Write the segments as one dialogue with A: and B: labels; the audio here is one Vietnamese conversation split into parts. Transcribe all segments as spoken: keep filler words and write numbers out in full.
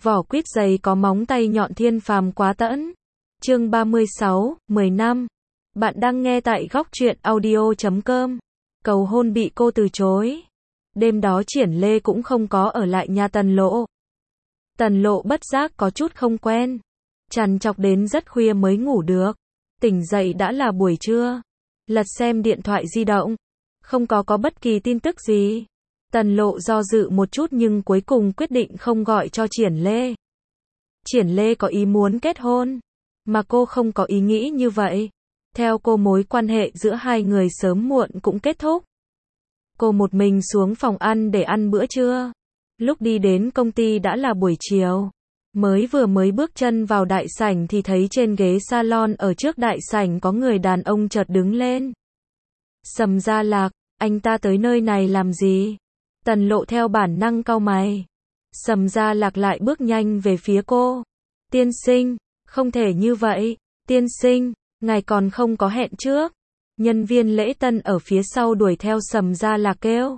A: Vỏ quýt dày có móng tay nhọn thiên phàm quá tẫn. Chương ba mươi sáu, mười năm. Bạn đang nghe tại góc truyện audio chấm com. Cầu hôn bị cô từ chối. Đêm đó Triển Lê cũng không có ở lại nhà Tần Lộ. Tần Lộ bất giác có chút không quen. Trằn trọc đến rất khuya mới ngủ được. Tỉnh dậy đã là buổi trưa. Lật xem điện thoại di động. Không có có bất kỳ tin tức gì. Tần Lộ do dự một chút nhưng cuối cùng quyết định không gọi cho Triển Lê. Triển Lê có ý muốn kết hôn, mà cô không có ý nghĩ như vậy. Theo cô mối quan hệ giữa hai người sớm muộn cũng kết thúc. Cô một mình xuống phòng ăn để ăn bữa trưa. Lúc đi đến công ty đã là buổi chiều. Mới vừa mới bước chân vào đại sảnh thì thấy trên ghế salon ở trước đại sảnh có người đàn ông chợt đứng lên. Sầm Gia Lạc, anh ta tới nơi này làm gì? Tần Lộ theo bản năng cau mày. Sầm Gia Lạc lại bước nhanh về phía cô. Tiên sinh, không thể như vậy. Tiên sinh, ngài còn không có hẹn trước. Nhân viên lễ tân ở phía sau đuổi theo Sầm Gia Lạc kêu.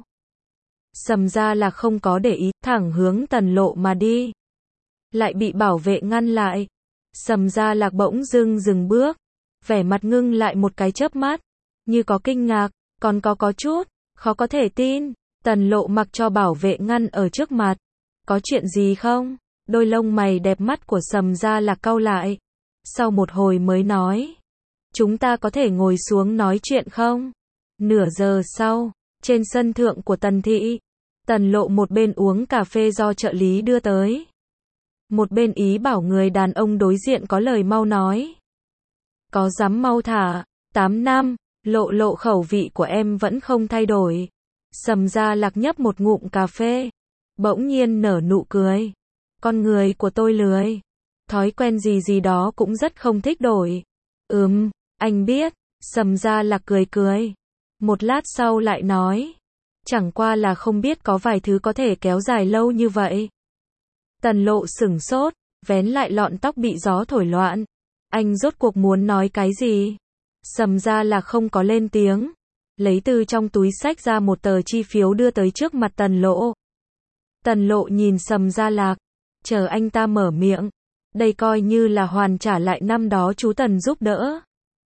A: Sầm Gia Lạc không có để ý, thẳng hướng Tần Lộ mà đi. Lại bị bảo vệ ngăn lại. Sầm Gia Lạc bỗng dưng dừng bước. Vẻ mặt ngưng lại một cái chớp mắt. Như có kinh ngạc, còn có có chút, khó có thể tin. Tần Lộ mặc cho bảo vệ ngăn ở trước mặt. Có chuyện gì không? Đôi lông mày đẹp mắt của Sầm Gia Lạc cau lại. Sau một hồi mới nói. Chúng ta có thể ngồi xuống nói chuyện không? Nửa giờ sau, trên sân thượng của Tần Thị, Tần Lộ một bên uống cà phê do trợ lý đưa tới. Một bên ý bảo người đàn ông đối diện có lời mau nói. Có dám mau thả, tám năm, Lộ Lộ khẩu vị của em vẫn không thay đổi. Sầm Gia Lạc nhấp một ngụm cà phê. Bỗng nhiên nở nụ cười. Con người của tôi lười. Thói quen gì gì đó cũng rất không thích đổi. Ừm, anh biết. Sầm Gia Lạc cười cười. Một lát sau lại nói. Chẳng qua là không biết có vài thứ có thể kéo dài lâu như vậy. Tần Lộ sửng sốt, vén lại lọn tóc bị gió thổi loạn. Anh rốt cuộc muốn nói cái gì? Sầm Gia Lạc không có lên tiếng. Lấy từ trong túi xách ra một tờ chi phiếu đưa tới trước mặt Tần Lộ. Tần Lộ nhìn Sầm Gia Lạc, chờ anh ta mở miệng. Đây coi như là hoàn trả lại năm đó chú Tần giúp đỡ.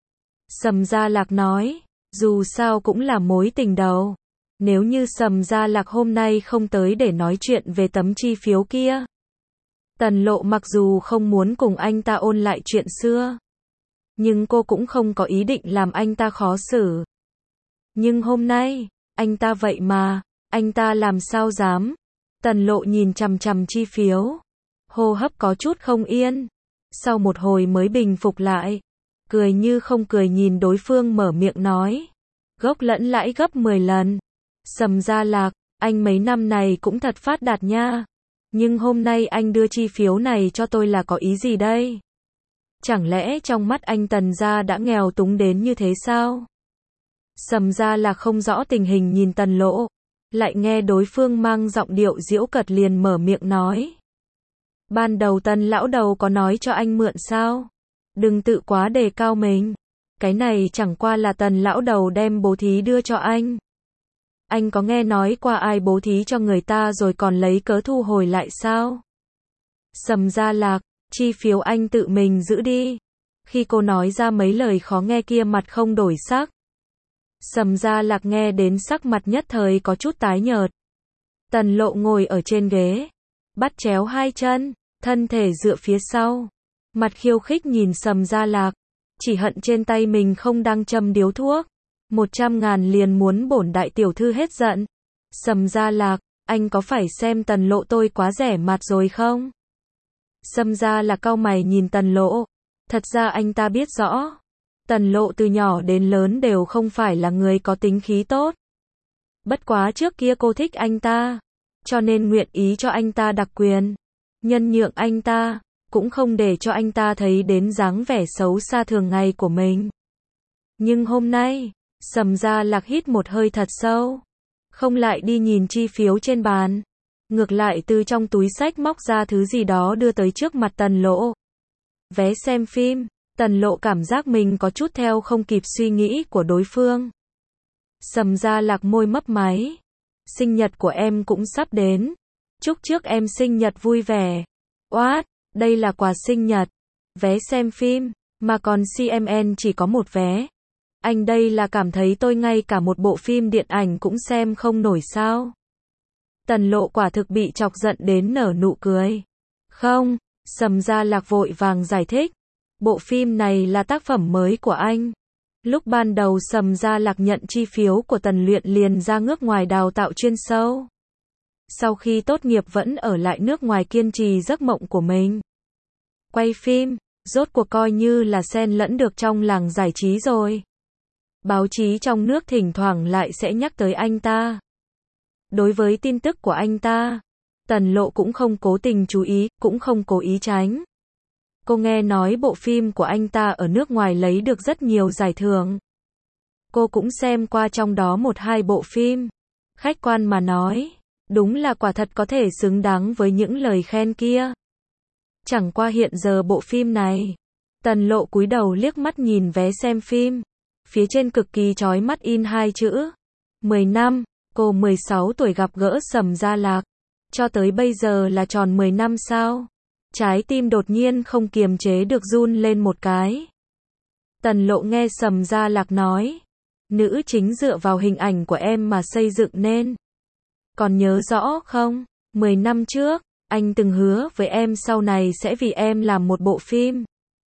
A: Sầm Gia Lạc nói, dù sao cũng là mối tình đầu. Nếu như Sầm Gia Lạc hôm nay không tới để nói chuyện về tấm chi phiếu kia. Tần Lộ mặc dù không muốn cùng anh ta ôn lại chuyện xưa. Nhưng cô cũng không có ý định làm anh ta khó xử. Nhưng hôm nay, anh ta vậy mà, anh ta làm sao dám. Tần Lộ nhìn chằm chằm chi phiếu. Hô hấp có chút không yên. Sau một hồi mới bình phục lại. Cười như không cười nhìn đối phương mở miệng nói. Gốc lẫn lãi gấp mười lần. Sầm Gia Lạc, anh mấy năm này cũng thật phát đạt nha. Nhưng hôm nay anh đưa chi phiếu này cho tôi là có ý gì đây? Chẳng lẽ trong mắt anh Tần gia đã nghèo túng đến như thế sao? Sầm Gia Lạc không rõ tình hình nhìn Tần Lộ. Lại nghe đối phương mang giọng điệu giễu cợt liền mở miệng nói. Ban đầu Tần lão đầu có nói cho anh mượn sao? Đừng tự quá đề cao mình. Cái này chẳng qua là Tần lão đầu đem bố thí đưa cho anh. Anh có nghe nói qua ai bố thí cho người ta rồi còn lấy cớ thu hồi lại sao? Sầm Gia Lạc, chi phiếu anh tự mình giữ đi. Khi cô nói ra mấy lời khó nghe kia mặt không đổi sắc. Sầm Gia Lạc nghe đến sắc mặt nhất thời có chút tái nhợt. Tần Lộ ngồi ở trên ghế, bắt chéo hai chân, thân thể dựa phía sau, mặt khiêu khích nhìn Sầm Gia Lạc, chỉ hận trên tay mình không đang châm điếu thuốc. Một trăm ngàn liền muốn bổn đại tiểu thư hết giận. Sầm Gia Lạc, anh có phải xem Tần Lộ tôi quá rẻ mạt rồi không? Sầm Gia Lạc cau mày nhìn Tần Lộ. Thật ra anh ta biết rõ. Tần Lộ từ nhỏ đến lớn đều không phải là người có tính khí tốt. Bất quá trước kia cô thích anh ta. Cho nên nguyện ý cho anh ta đặc quyền. Nhân nhượng anh ta. Cũng không để cho anh ta thấy đến dáng vẻ xấu xa thường ngày của mình. Nhưng hôm nay, Sầm Gia Lạc hít một hơi thật sâu. Không lại đi nhìn chi phiếu trên bàn. Ngược lại từ trong túi xách móc ra thứ gì đó đưa tới trước mặt Tần Lộ. Vé xem phim. Tần Lộ cảm giác mình có chút theo không kịp suy nghĩ của đối phương. Sầm Gia Lạc môi mấp máy. Sinh nhật của em cũng sắp đến. Chúc trước em sinh nhật vui vẻ. Oát, đây là quà sinh nhật. Vé xem phim, mà còn xê em en chỉ có một vé. Anh đây là cảm thấy tôi ngay cả một bộ phim điện ảnh cũng xem không nổi sao? Tần Lộ quả thực bị chọc giận đến nở nụ cười. Không, Sầm Gia Lạc vội vàng giải thích. Bộ phim này là tác phẩm mới của anh. Lúc ban đầu Sầm Gia Lạc nhận chi phiếu của Tần Luyện liền ra nước ngoài đào tạo chuyên sâu. Sau khi tốt nghiệp vẫn ở lại nước ngoài kiên trì giấc mộng của mình. Quay phim, rốt cuộc coi như là xen lẫn được trong làng giải trí rồi. Báo chí trong nước thỉnh thoảng lại sẽ nhắc tới anh ta. Đối với tin tức của anh ta, Tần Lộ cũng không cố tình chú ý, cũng không cố ý tránh. Cô nghe nói bộ phim của anh ta ở nước ngoài lấy được rất nhiều giải thưởng. Cô cũng xem qua trong đó một hai bộ phim. Khách quan mà nói, đúng là quả thật có thể xứng đáng với những lời khen kia. Chẳng qua hiện giờ bộ phim này, Tần Lộ cúi đầu liếc mắt nhìn vé xem phim. Phía trên cực kỳ chói mắt in hai chữ. mười năm, cô mười sáu tuổi gặp gỡ Sầm Gia Lạc. Cho tới bây giờ là tròn mười năm sao? Trái tim đột nhiên không kiềm chế được run lên một cái. Tần Lộ nghe Sầm Gia Lạc nói. Nữ chính dựa vào hình ảnh của em mà xây dựng nên. Còn nhớ rõ không? mười năm trước, anh từng hứa với em sau này sẽ vì em làm một bộ phim.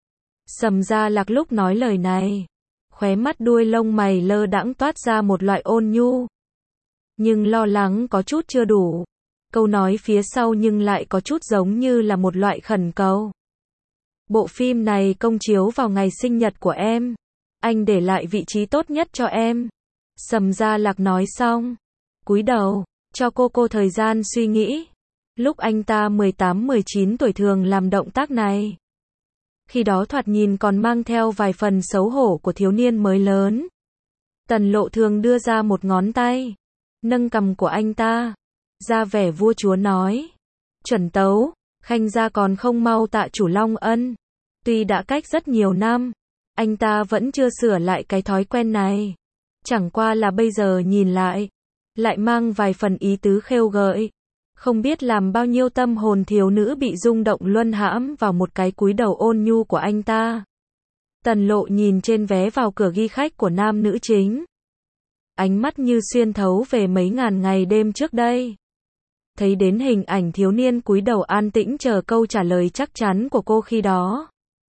A: Sầm Gia Lạc lúc nói lời này, khóe mắt đuôi lông mày lơ đãng toát ra một loại ôn nhu. Nhưng lo lắng có chút chưa đủ. Câu nói phía sau nhưng lại có chút giống như là một loại khẩn cầu. Bộ phim này công chiếu vào ngày sinh nhật của em. Anh để lại vị trí tốt nhất cho em. Sầm Gia Lạc nói xong, cúi đầu, cho cô cô thời gian suy nghĩ. Lúc anh ta mười tám mười chín tuổi thường làm động tác này. Khi đó thoạt nhìn còn mang theo vài phần xấu hổ của thiếu niên mới lớn. Tần Lộ thường đưa ra một ngón tay, nâng cằm của anh ta, ra vẻ vua chúa nói. Chuẩn tấu, Khanh gia còn không mau tạ chủ Long ân. Tuy đã cách rất nhiều năm, anh ta vẫn chưa sửa lại cái thói quen này. Chẳng qua là bây giờ nhìn lại, lại mang vài phần ý tứ khêu gợi. Không biết làm bao nhiêu tâm hồn thiếu nữ bị rung động luân hãm vào một cái cúi đầu ôn nhu của anh ta. Tần Lộ nhìn trên vé vào cửa ghi khách của nam nữ chính. Ánh mắt như xuyên thấu về mấy ngàn ngày đêm trước đây. Thấy đến hình ảnh thiếu niên cúi đầu an tĩnh chờ câu trả lời chắc chắn của cô khi đó.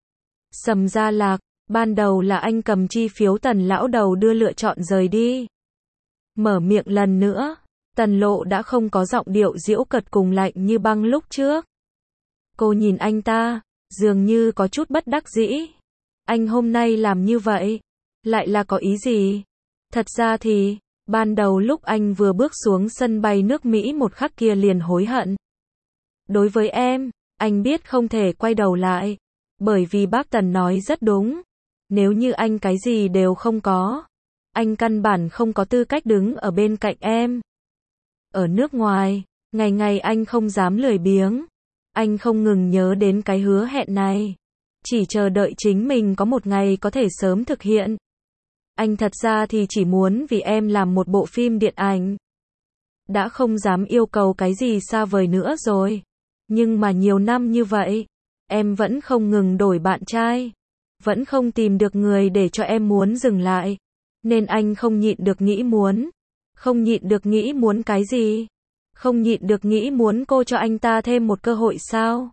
A: Sầm Gia Lạc, ban đầu là anh cầm chi phiếu Tần lão đầu đưa lựa chọn rời đi. Mở miệng lần nữa, Tần Lộ đã không có giọng điệu giễu cợt cùng lạnh như băng lúc trước. Cô nhìn anh ta, dường như có chút bất đắc dĩ. Anh hôm nay làm như vậy, lại là có ý gì? Thật ra thì, ban đầu lúc anh vừa bước xuống sân bay nước Mỹ một khắc kia liền hối hận. Đối với em, anh biết không thể quay đầu lại. Bởi vì bác Tần nói rất đúng. Nếu như anh cái gì đều không có, anh căn bản không có tư cách đứng ở bên cạnh em. Ở nước ngoài, ngày ngày anh không dám lười biếng. Anh không ngừng nhớ đến cái hứa hẹn này. Chỉ chờ đợi chính mình có một ngày có thể sớm thực hiện. Anh thật ra thì chỉ muốn vì em làm một bộ phim điện ảnh. Đã không dám yêu cầu cái gì xa vời nữa rồi. Nhưng mà nhiều năm như vậy, em vẫn không ngừng đổi bạn trai. Vẫn không tìm được người để cho em muốn dừng lại. Nên anh không nhịn được nghĩ muốn. Không nhịn được nghĩ muốn cái gì? Không nhịn được nghĩ muốn cô cho anh ta thêm một cơ hội sao?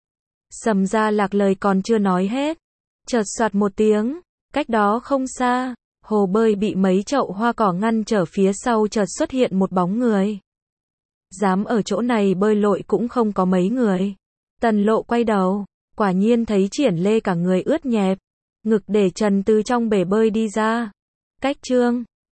A: Sầm Gia Lạc lời còn chưa nói hết. Chợt soạt một tiếng, cách đó không xa, hồ bơi bị mấy chậu hoa cỏ ngăn trở phía sau chợt xuất hiện một bóng người. Dám ở chỗ này bơi lội cũng không có mấy người. Tần Lộ quay đầu, quả nhiên thấy Triển Lê cả người ướt nhẹp, ngực để trần từ trong bể bơi đi ra. Cách chương